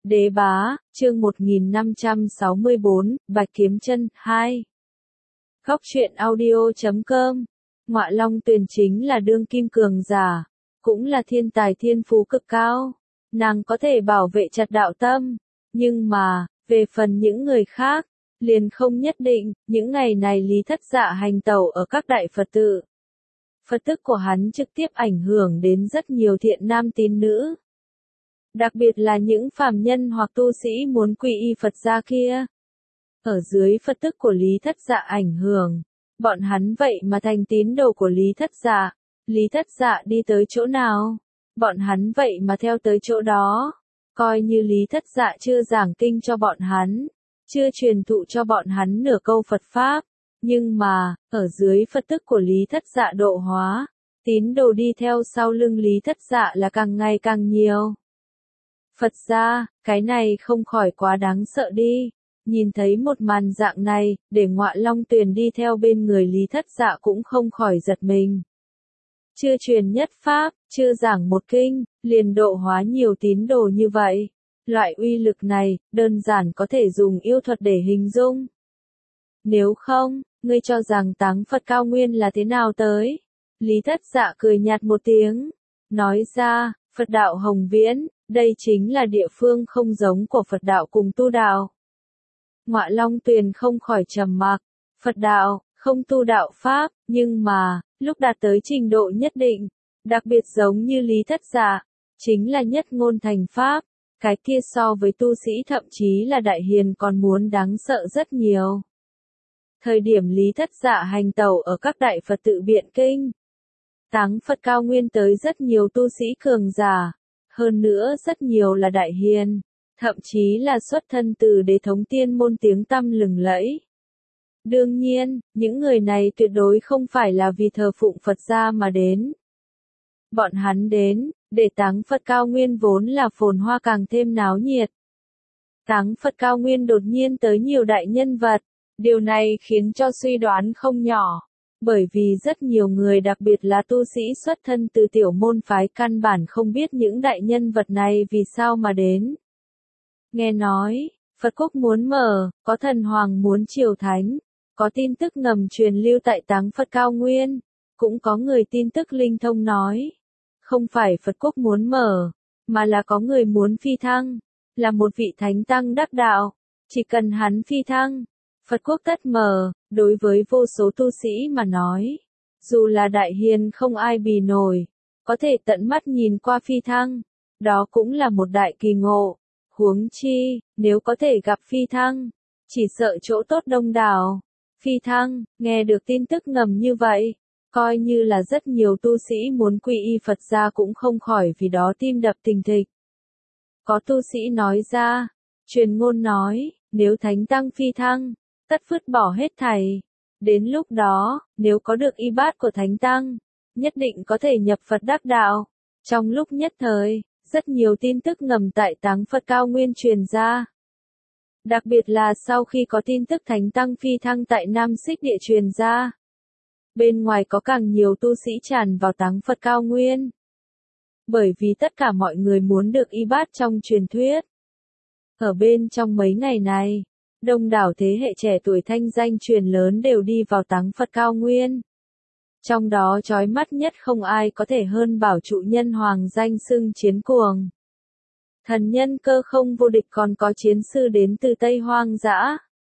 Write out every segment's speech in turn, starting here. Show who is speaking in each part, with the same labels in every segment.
Speaker 1: Đế bá, chương 1564, Bạch Kiếm Chân, 2. Góc truyện audio.com. Ngọa Long Tuyền chính là đương kim cường giả, cũng là thiên tài thiên phú cực cao. Nàng có thể bảo vệ chặt đạo tâm, nhưng mà, về phần những người khác, liền không nhất định. Những ngày này Lý Thất Dạ hành tẩu ở các đại Phật tự. Phật tức của hắn trực tiếp ảnh hưởng đến rất nhiều thiện nam tín nữ. Đặc biệt là những phàm nhân hoặc tu sĩ muốn quy y Phật gia kia. Ở dưới Phật tức của Lý Thất Dạ ảnh hưởng, bọn hắn vậy mà thành tín đồ của Lý Thất Dạ. Lý Thất Dạ đi tới chỗ nào, bọn hắn vậy mà theo tới chỗ đó. Coi như Lý Thất Dạ chưa giảng kinh cho bọn hắn, chưa truyền thụ cho bọn hắn nửa câu Phật Pháp, nhưng mà, ở dưới Phật tức của Lý Thất Dạ độ hóa, tín đồ đi theo sau lưng Lý Thất Dạ là càng ngày càng nhiều. Phật gia, cái này không khỏi quá đáng sợ đi. Nhìn thấy một màn dạng này, để Ngọa Long Tuyền đi theo bên người Lý Thất Dạ cũng không khỏi giật mình. Chưa truyền nhất pháp, chưa giảng một kinh, liền độ hóa nhiều tín đồ như vậy. Loại uy lực này, đơn giản có thể dùng yêu thuật để hình dung. Nếu không, ngươi cho rằng táng Phật cao nguyên là thế nào tới? Lý Thất Dạ cười nhạt một tiếng, nói ra, Phật đạo Hồng Viễn, đây chính là địa phương không giống của Phật đạo cùng tu đạo. Ngọa Long Tuyền không khỏi trầm mặc, Phật đạo, không tu đạo Pháp, nhưng mà, lúc đạt tới trình độ nhất định, đặc biệt giống như Lý Thất Dạ, chính là nhất ngôn thành Pháp, cái kia so với tu sĩ thậm chí là đại hiền còn muốn đáng sợ rất nhiều. Thời điểm Lý Thất Dạ hành tẩu ở các đại Phật tự biện kinh, táng Phật cao nguyên tới rất nhiều tu sĩ cường giả, hơn nữa rất nhiều là đại hiền, thậm chí là xuất thân từ đế thống tiên môn tiếng tăm lừng lẫy. Đương nhiên, những người này tuyệt đối không phải là vì thờ phụng Phật gia mà đến. Bọn hắn đến, để táng Phật cao nguyên vốn là phồn hoa càng thêm náo nhiệt. Táng Phật cao nguyên đột nhiên tới nhiều đại nhân vật, điều này khiến cho suy đoán không nhỏ. Bởi vì rất nhiều người đặc biệt là tu sĩ xuất thân từ tiểu môn phái căn bản không biết những đại nhân vật này vì sao mà đến. Nghe nói, Phật quốc muốn mở, có thần hoàng muốn triều thánh, có tin tức ngầm truyền lưu tại táng Phật cao nguyên, cũng có người tin tức linh thông nói. Không phải Phật quốc muốn mở, mà là có người muốn phi thăng, là một vị thánh tăng đắc đạo, chỉ cần hắn phi thăng, Phật quốc tất mở. Đối với vô số tu sĩ mà nói, dù là đại hiền không ai bì nổi, có thể tận mắt nhìn qua phi thăng, đó cũng là một đại kỳ ngộ. Huống chi, nếu có thể gặp phi thăng, chỉ sợ chỗ tốt đông đảo. Phi thăng, nghe được tin tức ngầm như vậy, coi như là rất nhiều tu sĩ muốn quy y Phật gia cũng không khỏi vì đó tim đập thình thịch. Có tu sĩ nói ra, truyền ngôn nói, nếu thánh tăng phi thăng, tất vứt bỏ hết thảy. Đến lúc đó, nếu có được y bát của thánh tăng, nhất định có thể nhập Phật đắc đạo. Trong lúc nhất thời, rất nhiều tin tức ngầm tại táng Phật cao nguyên truyền ra. Đặc biệt là sau khi có tin tức thánh tăng phi thăng tại Nam Xích Địa truyền ra. Bên ngoài có càng nhiều tu sĩ tràn vào táng Phật cao nguyên. Bởi vì tất cả mọi người muốn được y bát trong truyền thuyết. Ở bên trong mấy ngày này, đông đảo thế hệ trẻ tuổi thanh danh truyền lớn đều đi vào táng Phật cao nguyên. Trong đó chói mắt nhất không ai có thể hơn Bảo Trụ Nhân Hoàng danh xưng chiến cuồng. Thần nhân cơ không vô địch, còn có chiến sư đến từ Tây Hoang dã.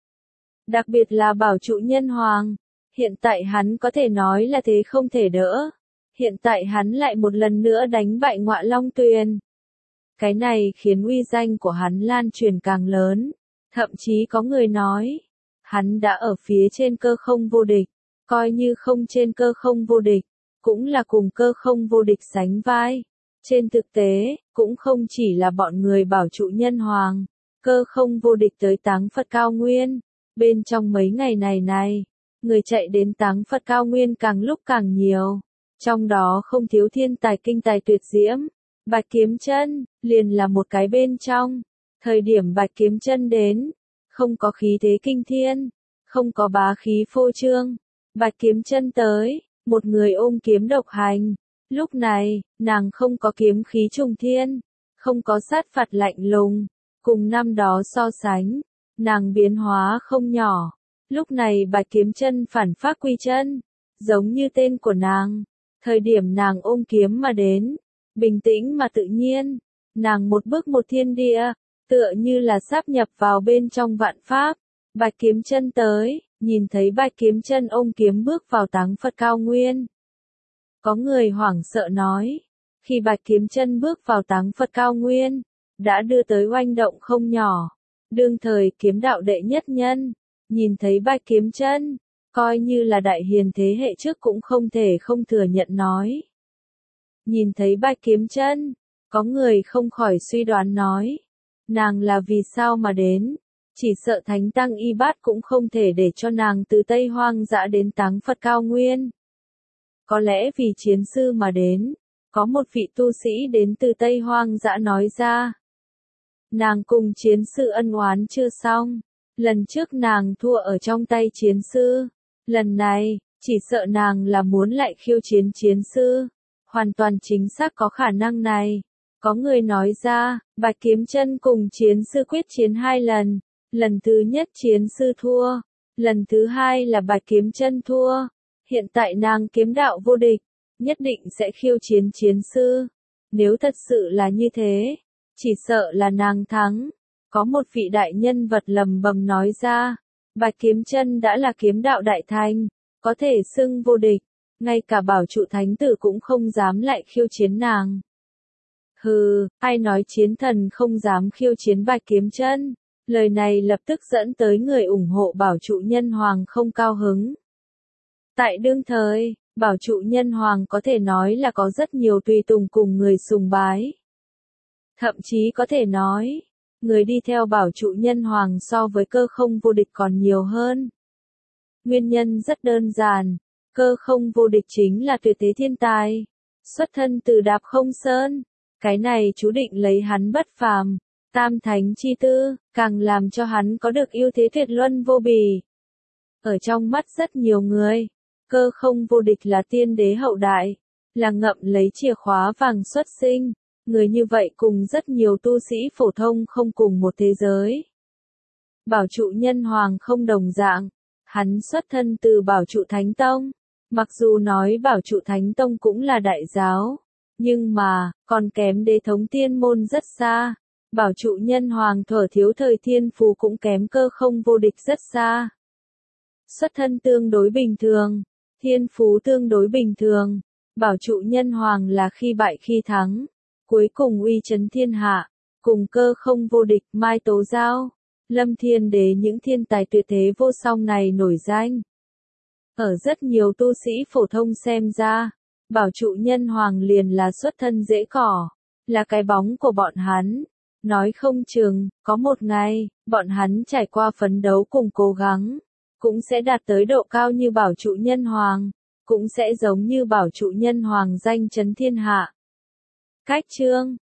Speaker 1: Đặc biệt là Bảo Trụ Nhân Hoàng, hiện tại hắn có thể nói là thế không thể đỡ. Hiện tại hắn lại một lần nữa đánh bại Ngọa Long Tuyền. Cái này khiến uy danh của hắn lan truyền càng lớn. Thậm chí có người nói, hắn đã ở phía trên cơ không vô địch, coi như không trên cơ không vô địch, cũng là cùng cơ không vô địch sánh vai. Trên thực tế, cũng không chỉ là bọn người Bảo Trụ Nhân Hoàng, cơ không vô địch tới táng Phật cao nguyên. Bên trong mấy ngày này, người chạy đến táng Phật cao nguyên càng lúc càng nhiều. Trong đó không thiếu thiên tài kinh tài tuyệt diễm. Bạch Kiếm Chân liền là một cái bên trong. Thời điểm Bạch Kiếm Chân đến, không có khí thế kinh thiên, không có bá khí phô trương. Bạch Kiếm Chân tới, một người ôm kiếm độc hành. Lúc này, nàng không có kiếm khí trùng thiên, không có sát phạt lạnh lùng, Cùng năm đó so sánh, nàng biến hóa không nhỏ. Lúc này Bạch Kiếm Chân phản phát quy chân, giống như tên của nàng. Thời điểm nàng ôm kiếm mà đến, bình tĩnh mà tự nhiên, nàng một bước một thiên địa, tựa như là sáp nhập vào bên trong vạn pháp. Bạch Kiếm Chân tới, nhìn thấy Bạch Kiếm Chân ôm kiếm bước vào Táng Phật cao nguyên. Có người hoảng sợ nói, khi Bạch Kiếm Chân bước vào Táng Phật cao nguyên, đã đưa tới oanh động không nhỏ. Đương thời kiếm đạo đệ nhất nhân, nhìn thấy Bạch Kiếm Chân, coi như là đại hiền thế hệ trước cũng không thể không thừa nhận nói. Nhìn thấy Bạch Kiếm Chân, có người không khỏi suy đoán nói, nàng là vì sao mà đến, chỉ sợ Thánh Tăng Y Bát cũng không thể để cho nàng từ Tây Hoang dã đến Táng Phật cao nguyên. Có lẽ vì chiến sư mà đến, có một vị tu sĩ đến từ Tây Hoang dã nói ra. Nàng cùng chiến sư ân oán chưa xong, lần trước nàng thua ở trong tay chiến sư, lần này, chỉ sợ nàng là muốn lại khiêu chiến chiến sư, hoàn toàn chính xác có khả năng này. Có người nói ra, Bạch Kiếm Chân cùng chiến sư quyết chiến 2 lần, lần thứ nhất chiến sư thua, lần thứ hai là Bạch Kiếm Chân thua, hiện tại nàng kiếm đạo vô địch, nhất định sẽ khiêu chiến chiến sư. Nếu thật sự là như thế, chỉ sợ là nàng thắng. Có một vị đại nhân vật lầm bầm nói ra, Bạch Kiếm Chân đã là kiếm đạo đại thành, có thể xưng vô địch, ngay cả bảo trụ thánh tử cũng không dám lại khiêu chiến nàng. Hừ, ai nói chiến thần không dám khiêu chiến Bạch Kiếm Chân? Lời này lập tức dẫn tới người ủng hộ bảo trụ nhân hoàng không cao hứng. Tại đương thời, bảo trụ nhân hoàng có thể nói là có rất nhiều tùy tùng cùng người sùng bái. Thậm chí có thể nói, người đi theo bảo trụ nhân hoàng so với Cơ Không vô địch còn nhiều hơn. Nguyên nhân rất đơn giản, Cơ Không vô địch chính là tuyệt thế thiên tài, xuất thân từ Đạp Không Sơn, cái này chú định lấy hắn bất phàm, tam thánh chi tư, càng làm cho hắn có được ưu thế tuyệt luân vô bì. Ở trong mắt rất nhiều người, Cơ Không vô địch là tiên đế hậu đại, là ngậm lấy chìa khóa vàng xuất sinh. Người như vậy cùng rất nhiều tu sĩ phổ thông không cùng một thế giới. Bảo trụ nhân hoàng không đồng dạng, hắn xuất thân từ bảo trụ thánh tông, mặc dù nói bảo trụ thánh tông cũng là đại giáo, nhưng mà, còn kém đế thống tiên môn rất xa, bảo trụ nhân hoàng thuở thiếu thời thiên phú cũng kém Cơ Không vô địch rất xa. Xuất thân tương đối bình thường, thiên phú tương đối bình thường, bảo trụ nhân hoàng là khi bại khi thắng. Cuối cùng uy chấn thiên hạ, cùng Cơ Không vô địch Mai Tố Giao, Lâm Thiên Đế những thiên tài tuyệt thế vô song này nổi danh. Ở rất nhiều tu sĩ phổ thông xem ra, bảo trụ nhân hoàng liền là xuất thân dễ cỏ, là cái bóng của bọn hắn. Nói không chừng, có một ngày, bọn hắn trải qua phấn đấu cùng cố gắng, cũng sẽ đạt tới độ cao như bảo trụ nhân hoàng, cũng sẽ giống như bảo trụ nhân hoàng danh chấn thiên hạ. Cách chương